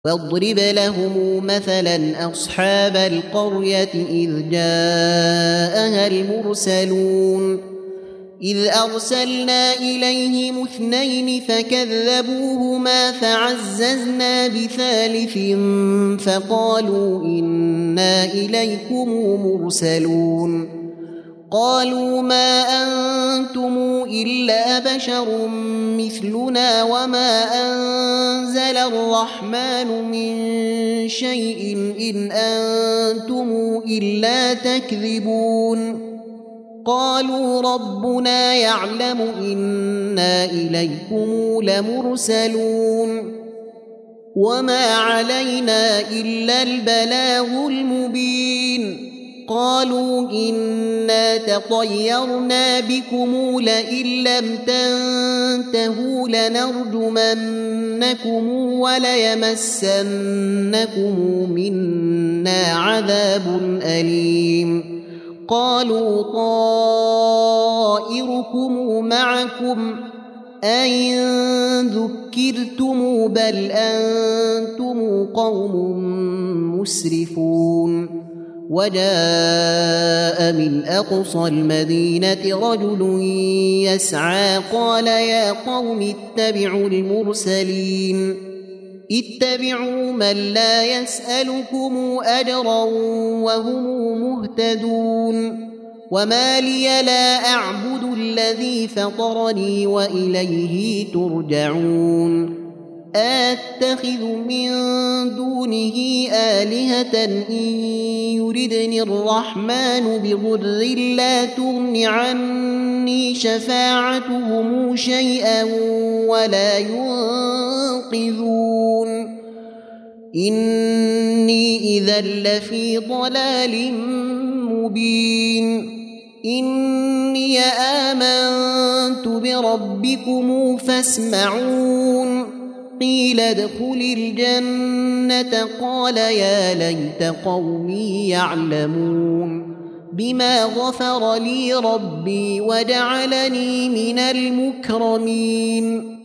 واضرب لهم مثلا أصحاب القرية إذ جاءها المرسلون إذ أرسلنا إليهم 2 فكذبوهما فعززنا بثالث فقالوا إنا إليكم مرسلون قالوا ما أنتم إلا بشر مثلنا وما أنزل الرحمن من شيء إن أنتم إلا تكذبون قالوا ربنا يعلم إنا إليكم لمرسلون وما علينا إلا البلاغ المبين قالوا إنا تطيرنا بكم لئن لم تنتهوا لنرجمنكم وليمسنكم منا عذاب أليم قالوا طائركم معكم أئن ذكرتم بل أنتم قوم مسرفون وجاء من أقصى المدينة رجل يسعى قال يا قوم اتبعوا المرسلين اتبعوا من لا يسألكم أجرا وهم مهتدون وما لي لا أعبد الذي فطرني وإليه ترجعون أتخذ من دونه آلهة إن يردني الرحمن بضر لا تغن عني شفاعتهم شيئا ولا ينقذون إني إذا لفي ضلال مبين إني آمنت بربكم فاسمعون قيل ادخل الجنة قال يا ليت قومي يعلمون بما غفر لي ربي وجعلني من المكرمين